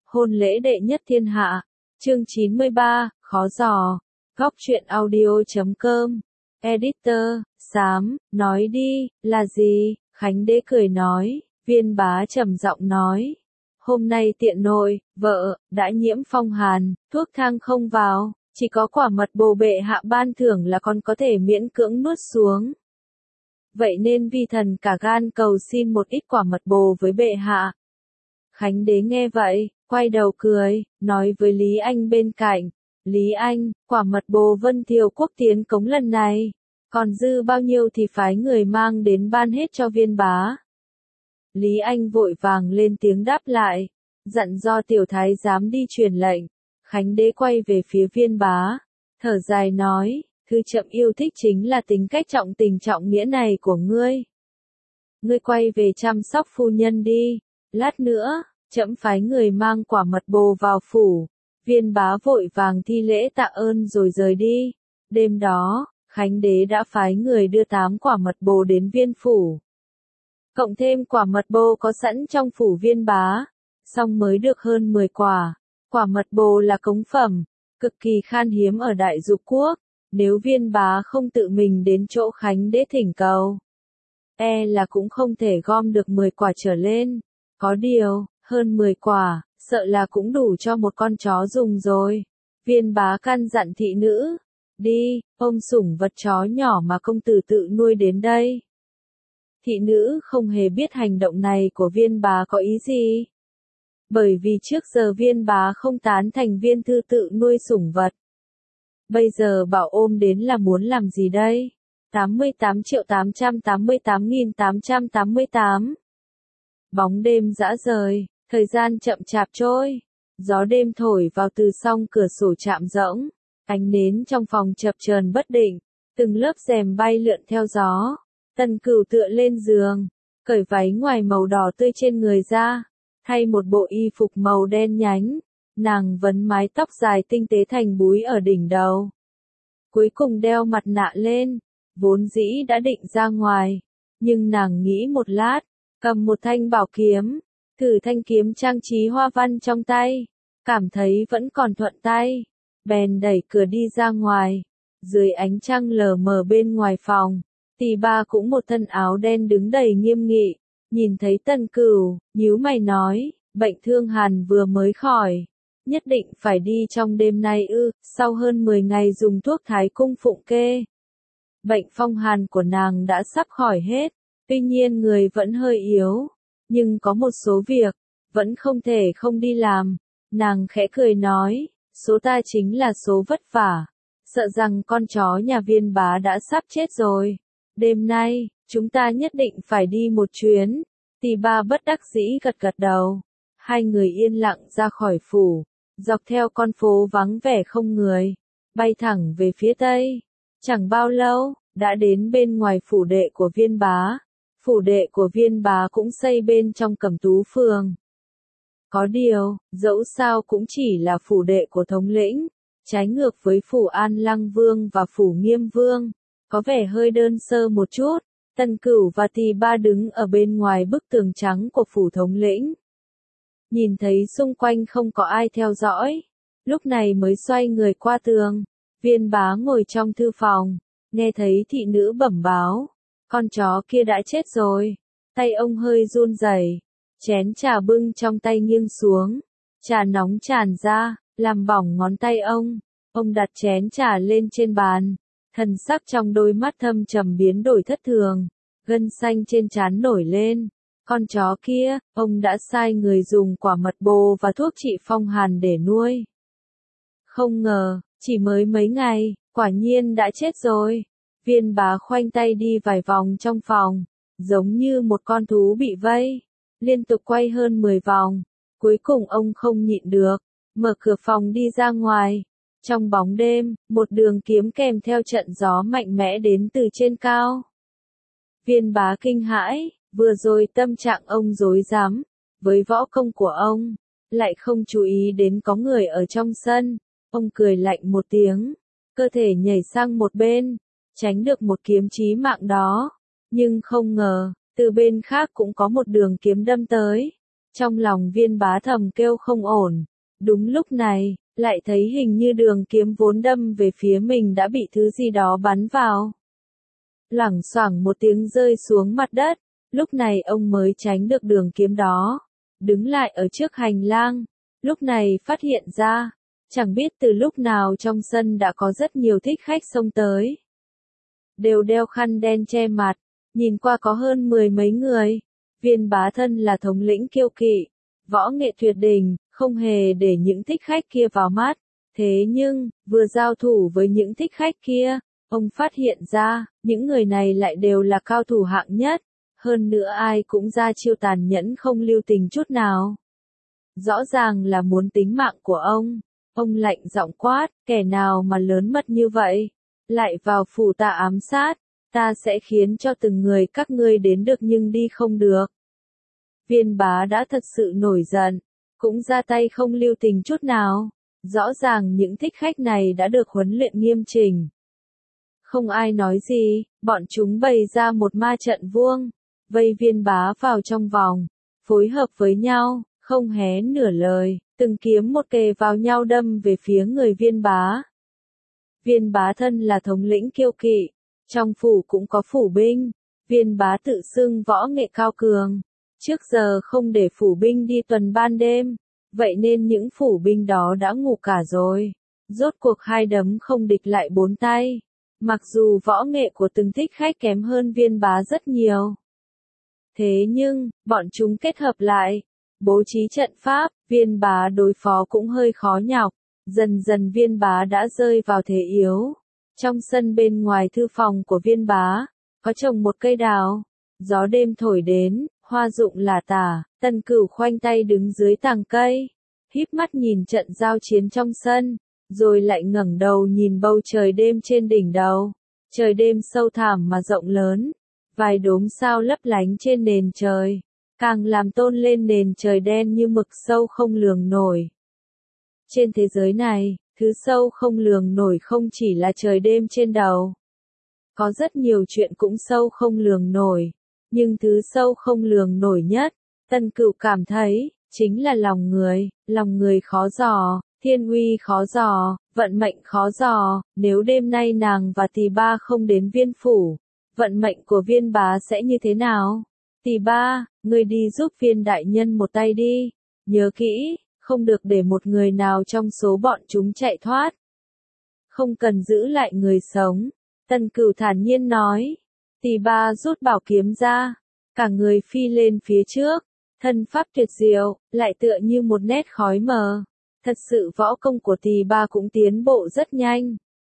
hôn lễ đệ nhất thiên hạ. Chương 93, khó dò. Góc truyện audio.com. Editor, Xám, nói đi, là gì? Khánh Đế cười nói, Viên Bá trầm giọng nói. Hôm nay tiện nội, vợ, đã nhiễm phong hàn, thuốc thang không vào, chỉ có quả mật bồ bệ hạ ban thưởng là con có thể miễn cưỡng nuốt xuống. Vậy nên vi thần cả gan cầu xin một ít quả mật bồ với bệ hạ. Khánh Đế nghe vậy, quay đầu cười, nói với Lý Anh bên cạnh, Lý Anh, quả mật bồ Vân Thiều Quốc tiến cống lần này, còn dư bao nhiêu thì phái người mang đến ban hết cho Viên Bá. Lý Anh vội vàng lên tiếng đáp lại, dặn do tiểu thái giám đi truyền lệnh. Khánh Đế quay về phía Viên Bá, thở dài nói, thứ chậm yêu thích chính là tính cách trọng tình trọng nghĩa này của ngươi. Ngươi quay về chăm sóc phu nhân đi, lát nữa, trẫm phái người mang quả mật bồ vào phủ. Viên Bá vội vàng thi lễ tạ ơn rồi rời đi. Đêm đó, Khánh Đế đã phái người đưa 8 quả mật bồ đến viên phủ. Cộng thêm quả mật bồ có sẵn trong phủ Viên Bá, xong mới được hơn 10 quả. Quả mật bồ là cống phẩm, cực kỳ khan hiếm ở Đại Dục Quốc, nếu Viên Bá không tự mình đến chỗ Khánh Đế thỉnh cầu, là cũng không thể gom được 10 quả trở lên. Có điều, hơn 10 quả, sợ là cũng đủ cho một con chó dùng rồi. Viên Bá căn dặn thị nữ, đi, ôm sủng vật chó nhỏ mà công tử tự nuôi đến đây. Thị nữ không hề biết hành động này của Viên Bá có ý gì. Bởi vì trước giờ Viên Bá không tán thành Viên Thư tự nuôi sủng vật. Bây giờ bảo ôm đến là muốn làm gì đây? 88.888.888. Bóng đêm dã rời, thời gian chậm chạp trôi. Gió đêm thổi vào từ song cửa sổ chạm rỗng. Ánh nến trong phòng chập chờn bất định. Từng lớp rèm bay lượn theo gió. Tần Cửu tựa lên giường, cởi váy ngoài màu đỏ tươi trên người ra, thay một bộ y phục màu đen nhánh. Nàng vấn mái tóc dài tinh tế thành búi ở đỉnh đầu. Cuối cùng đeo mặt nạ lên, vốn dĩ đã định ra ngoài, nhưng nàng nghĩ một lát, cầm một thanh bảo kiếm, thử thanh kiếm trang trí hoa văn trong tay, cảm thấy vẫn còn thuận tay, bèn đẩy cửa đi ra ngoài. Dưới ánh trăng lờ mờ bên ngoài phòng, Tỷ Bà cũng một thân áo đen đứng đầy nghiêm nghị, nhìn thấy Tần Cửu, nhíu mày nói, bệnh thương hàn vừa mới khỏi, nhất định phải đi trong đêm nay ư? Sau hơn 10 ngày dùng thuốc Thái Cung phụng kê, bệnh phong hàn của nàng đã sắp khỏi hết, tuy nhiên người vẫn hơi yếu, nhưng có một số việc, vẫn không thể không đi làm. Nàng khẽ cười nói, số ta chính là số vất vả, sợ rằng con chó nhà Viên Bá đã sắp chết rồi. Đêm nay, chúng ta nhất định phải đi một chuyến. Tỷ Bà bất đắc dĩ gật gật đầu. Hai người yên lặng ra khỏi phủ, dọc theo con phố vắng vẻ không người, bay thẳng về phía tây. Chẳng bao lâu, đã đến bên ngoài phủ đệ của Viên Bá. Phủ đệ của Viên Bá cũng xây bên trong Cẩm Tú phường. Có điều, dẫu sao cũng chỉ là phủ đệ của thống lĩnh, trái ngược với phủ An Lăng Vương và phủ Nghiêm Vương, có vẻ hơi đơn sơ một chút. Tần Cửu và Tỷ Bà đứng ở bên ngoài bức tường trắng của phủ thống lĩnh. Nhìn thấy xung quanh không có ai theo dõi, lúc này mới xoay người qua tường. Viên Bá ngồi trong thư phòng, nghe thấy thị nữ bẩm báo, con chó kia đã chết rồi. Tay ông hơi run rẩy, chén trà bưng trong tay nghiêng xuống, trà nóng tràn ra, làm bỏng ngón tay ông. Ông đặt chén trà lên trên bàn, thần sắc trong đôi mắt thâm trầm biến đổi thất thường, gân xanh trên trán nổi lên. Con chó kia, ông đã sai người dùng quả mật bồ và thuốc trị phong hàn để nuôi. Không ngờ, chỉ mới mấy ngày, quả nhiên đã chết rồi. Viên Bá khoanh tay đi vài vòng trong phòng, giống như một con thú bị vây, liên tục quay hơn 10 vòng. Cuối cùng ông không nhịn được, mở cửa phòng đi ra ngoài. Trong bóng đêm, một đường kiếm kèm theo trận gió mạnh mẽ đến từ trên cao. Viên Bá kinh hãi, vừa rồi tâm trạng ông rối rắm, với võ công của ông, lại không chú ý đến có người ở trong sân. Ông cười lạnh một tiếng, cơ thể nhảy sang một bên, tránh được một kiếm chí mạng đó. Nhưng không ngờ, từ bên khác cũng có một đường kiếm đâm tới. Trong lòng Viên Bá thầm kêu không ổn. Đúng lúc này, lại thấy hình như đường kiếm vốn đâm về phía mình đã bị thứ gì đó bắn vào. Loảng xoảng một tiếng rơi xuống mặt đất, lúc này ông mới tránh được đường kiếm đó. Đứng lại ở trước hành lang, lúc này phát hiện ra, chẳng biết từ lúc nào trong sân đã có rất nhiều thích khách xông tới. Đều đeo khăn đen che mặt, nhìn qua có hơn 10 mấy người. Viên Bá thân là thống lĩnh kiêu kỵ, võ nghệ tuyệt đỉnh, không hề để những thích khách kia vào mắt. Thế nhưng, vừa giao thủ với những thích khách kia, ông phát hiện ra, những người này lại đều là cao thủ hạng nhất. Hơn nữa ai cũng ra chiêu tàn nhẫn không lưu tình chút nào. Rõ ràng là muốn tính mạng của ông. Ông lạnh giọng quát, kẻ nào mà lớn mật như vậy, lại vào phủ ta ám sát, ta sẽ khiến cho từng người các ngươi đến được nhưng đi không được. Viên Bá đã thật sự nổi giận, cũng ra tay không lưu tình chút nào. Rõ ràng những thích khách này đã được huấn luyện nghiêm chỉnh. Không ai nói gì, bọn chúng bày ra một ma trận vuông, vây Viên Bá vào trong vòng, phối hợp với nhau, không hé nửa lời, từng kiếm một kề vào nhau đâm về phía người Viên Bá. Viên Bá thân là thống lĩnh kiêu kỵ, trong phủ cũng có phủ binh, Viên Bá tự xưng võ nghệ cao cường, trước giờ không để phủ binh đi tuần ban đêm, vậy nên những phủ binh đó đã ngủ cả rồi. Rốt cuộc hai đấm không địch lại bốn tay, mặc dù võ nghệ của từng thích khách kém hơn Viên Bá rất nhiều. Thế nhưng, bọn chúng kết hợp lại, bố trí trận pháp, Viên Bá đối phó cũng hơi khó nhọc, dần dần Viên Bá đã rơi vào thế yếu. Trong sân bên ngoài thư phòng của Viên Bá, có trồng một cây đào, gió đêm thổi đến, hoa rụng lả tả, Tân Cửu khoanh tay đứng dưới tàng cây, híp mắt nhìn trận giao chiến trong sân, rồi lại ngẩng đầu nhìn bầu trời đêm trên đỉnh đầu. Trời đêm sâu thẳm mà rộng lớn, vài đốm sao lấp lánh trên nền trời, càng làm tôn lên nền trời đen như mực sâu không lường nổi. Trên thế giới này, thứ sâu không lường nổi không chỉ là trời đêm trên đầu. Có rất nhiều chuyện cũng sâu không lường nổi, nhưng thứ sâu không lường nổi nhất, Tân Cửu cảm thấy, chính là lòng người khó dò, thiên uy khó dò, vận mệnh khó dò, nếu đêm nay nàng và Tỳ Ba không đến Viên phủ, vận mệnh của Viên Bá sẽ như thế nào? Tỳ Ba, ngươi đi giúp Viên đại nhân một tay đi, nhớ kỹ, không được để một người nào trong số bọn chúng chạy thoát. Không cần giữ lại người sống, Tân Cửu thản nhiên nói. Tỳ Ba rút bảo kiếm ra, cả người phi lên phía trước, thân pháp tuyệt diệu, lại tựa như một nét khói mờ. Thật sự võ công của Tỳ Ba cũng tiến bộ rất nhanh.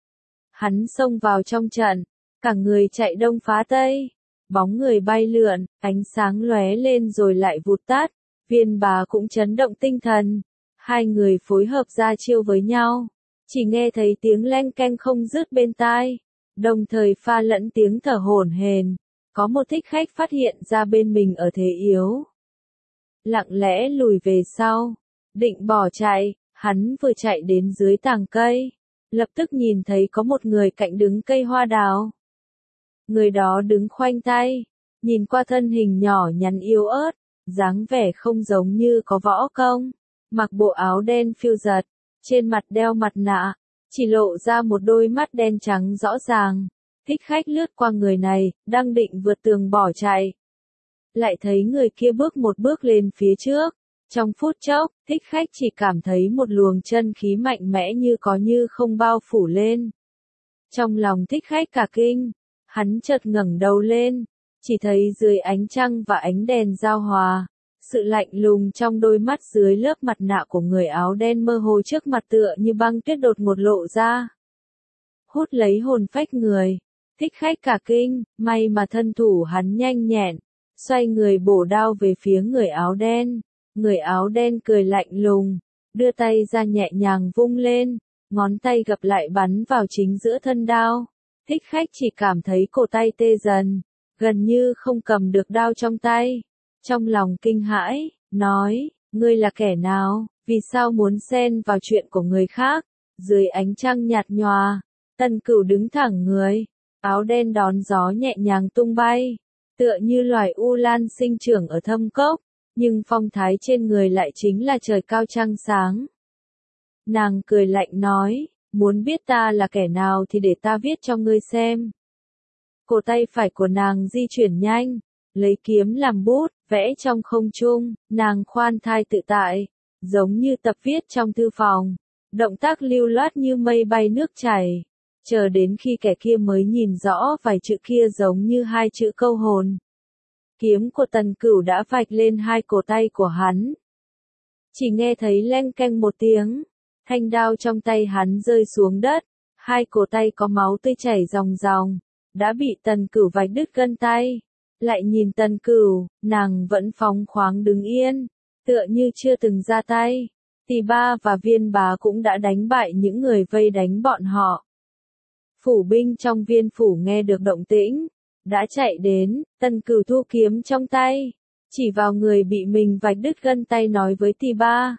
Hắn xông vào trong trận, cả người chạy đông phá tây, bóng người bay lượn, ánh sáng lóe lên rồi lại vụt tắt. Viên Bá cũng chấn động tinh thần, hai người phối hợp ra chiêu với nhau, chỉ nghe thấy tiếng leng keng không dứt bên tai, đồng thời pha lẫn tiếng thở hổn hển. Có một thích khách phát hiện ra bên mình ở thế yếu, lặng lẽ lùi về sau, định bỏ chạy. Hắn vừa chạy đến dưới tàng cây, lập tức nhìn thấy có một người cạnh đứng cây hoa đào. Người đó đứng khoanh tay, nhìn qua thân hình nhỏ nhắn yếu ớt, dáng vẻ không giống như có võ công, mặc bộ áo đen phiêu giật, trên mặt đeo mặt nạ, chỉ lộ ra một đôi mắt đen trắng rõ ràng. Thích khách lướt qua người này, đang định vượt tường bỏ chạy. Lại thấy người kia bước một bước lên phía trước. Trong phút chốc, thích khách chỉ cảm thấy một luồng chân khí mạnh mẽ như có như không bao phủ lên. Trong lòng thích khách cả kinh, hắn chợt ngẩng đầu lên, chỉ thấy dưới ánh trăng và ánh đèn giao hòa, sự lạnh lùng trong đôi mắt dưới lớp mặt nạ của người áo đen mơ hồ trước mặt tựa như băng tuyết đột ngột lộ ra. Hút lấy hồn phách người, thích khách cả kinh, may mà thân thủ hắn nhanh nhẹn, xoay người bổ đao về phía người áo đen. Người áo đen cười lạnh lùng, đưa tay ra nhẹ nhàng vung lên, ngón tay gập lại bắn vào chính giữa thân đao. Thích khách chỉ cảm thấy cổ tay tê dần, gần như không cầm được đao trong tay. Trong lòng kinh hãi, nói, ngươi là kẻ nào, vì sao muốn xen vào chuyện của người khác? Dưới ánh trăng nhạt nhòa, Tân Cửu đứng thẳng người, áo đen đón gió nhẹ nhàng tung bay, tựa như loài u lan sinh trưởng ở thâm cốc. nhưng phong thái trên người lại chính là trời cao trăng sáng. Nàng cười lạnh nói, muốn biết ta là kẻ nào thì để ta viết cho ngươi xem. Cổ tay phải của nàng di chuyển nhanh, lấy kiếm làm bút, vẽ trong không trung, nàng khoan thai tự tại, giống như tập viết trong thư phòng, động tác lưu loát như mây bay nước chảy, chờ đến khi kẻ kia mới nhìn rõ vài chữ kia giống như hai chữ câu hồn. Kiếm của Tần Cửu đã vạch lên hai cổ tay của hắn. Chỉ nghe thấy leng keng một tiếng, thanh đao trong tay hắn rơi xuống đất, hai cổ tay có máu tươi chảy ròng ròng, đã bị Tần Cửu vạch đứt gân tay. Lại nhìn Tần Cửu, nàng vẫn phóng khoáng đứng yên, tựa như chưa từng ra tay. Tỳ Ba và Viên Bá cũng đã đánh bại những người vây đánh bọn họ. Phủ binh trong Viên phủ nghe được động tĩnh, đã chạy đến. Tần Cửu thu kiếm trong tay, chỉ vào người bị mình vạch đứt gân tay nói với Tỳ Ba.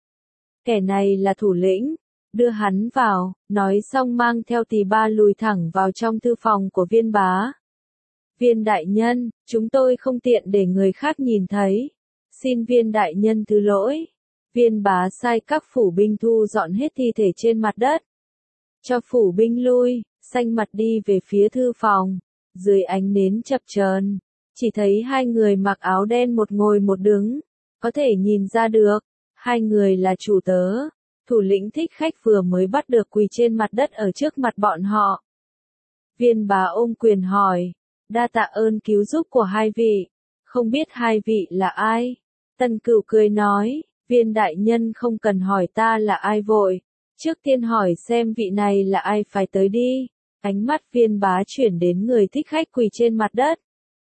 Kẻ này là thủ lĩnh, đưa hắn vào, nói xong mang theo Tỳ Ba lùi thẳng vào trong thư phòng của Viên Bá. Viên đại nhân, chúng tôi không tiện để người khác nhìn thấy. Xin Viên đại nhân thứ lỗi. Viên Bá sai các phủ binh thu dọn hết thi thể trên mặt đất. Cho phủ binh lui, xanh mặt đi về phía thư phòng. Dưới ánh nến chập chờn, chỉ thấy hai người mặc áo đen một ngồi một đứng. Có thể nhìn ra được, hai người là chủ tớ. Thủ lĩnh Thích Khách vừa mới bắt được quỳ trên mặt đất ở trước mặt bọn họ. Viên Bá ôm quyền hỏi, đa tạ ơn cứu giúp của hai vị, không biết hai vị là ai? Tần Cửu cười nói, Viên đại nhân không cần hỏi ta là ai vội, trước tiên hỏi xem vị này là ai phải tới đi. Ánh mắt Viên Bá chuyển đến người Thích Khách quỳ trên mặt đất.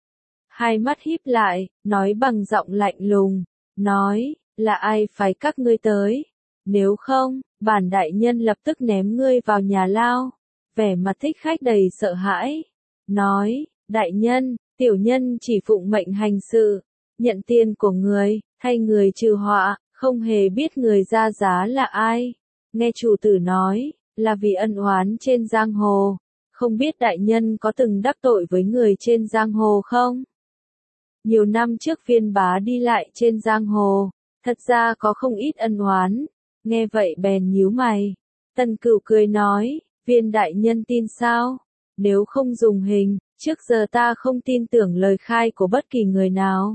Hai mắt híp lại, nói bằng giọng lạnh lùng, nói, là ai phải các ngươi tới? Nếu không, bản đại nhân lập tức ném ngươi vào nhà lao. Vẻ mặt Thích Khách đầy sợ hãi, nói, đại nhân, tiểu nhân chỉ phụng mệnh hành sự, nhận tiền của người, thay người trừ họa, không hề biết người ra giá là ai. Nghe chủ tử nói, là vì ân oán trên giang hồ, không biết đại nhân có từng đắc tội với người trên giang hồ không? Nhiều năm trước Viên Bá đi lại trên giang hồ, thật ra có không ít ân oán, nghe vậy bèn nhíu mày. Tần Cửu cười nói, Viên đại nhân tin sao? Nếu không dùng hình, trước giờ ta không tin tưởng lời khai của bất kỳ người nào.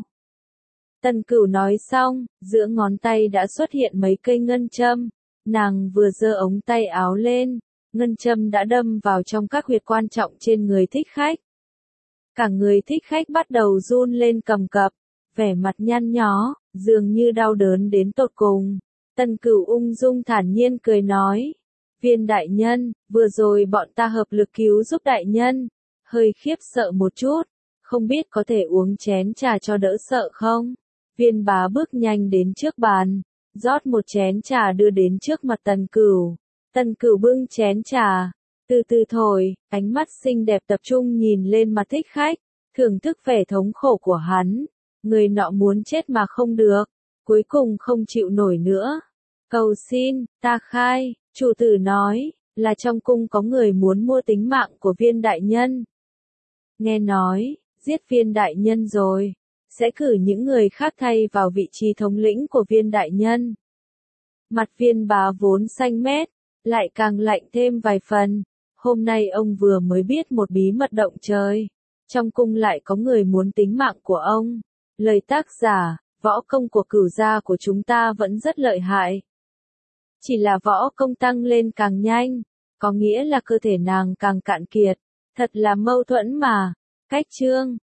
Tần Cửu nói xong, giữa ngón tay đã xuất hiện mấy cây ngân châm, nàng vừa giơ ống tay áo lên, ngân châm đã đâm vào trong các huyệt quan trọng trên người Thích Khách. Cả người Thích Khách bắt đầu run lên cầm cập, vẻ mặt nhăn nhó, dường như đau đớn đến tột cùng. Tần Cửu ung dung thản nhiên cười nói, Viên đại nhân, vừa rồi bọn ta hợp lực cứu giúp đại nhân, hơi khiếp sợ một chút, không biết có thể uống chén trà cho đỡ sợ không? Viên Bá bước nhanh đến trước bàn, rót một chén trà đưa đến trước mặt Tần Cửu. Tần Cửu bưng chén trà, từ từ thổi, ánh mắt xinh đẹp tập trung nhìn lên mặt Thích Khách, thưởng thức vẻ thống khổ của hắn. Người nọ muốn chết mà không được, cuối cùng không chịu nổi nữa. Cầu xin, ta khai, chủ tử nói, là trong cung có người muốn mua tính mạng của Viên đại nhân. Nghe nói, giết Viên đại nhân rồi, sẽ cử những người khác thay vào vị trí thống lĩnh của Viên đại nhân. Mặt Viên Bá vốn xanh mét, lại càng lạnh thêm vài phần. Hôm nay ông vừa mới biết một bí mật động trời. Trong cung lại có người muốn tính mạng của ông. Lời tác giả, võ công của Cửu gia của chúng ta vẫn rất lợi hại. Chỉ là võ công tăng lên càng nhanh, có nghĩa là cơ thể nàng càng cạn kiệt. Thật là mâu thuẫn mà. Cách chương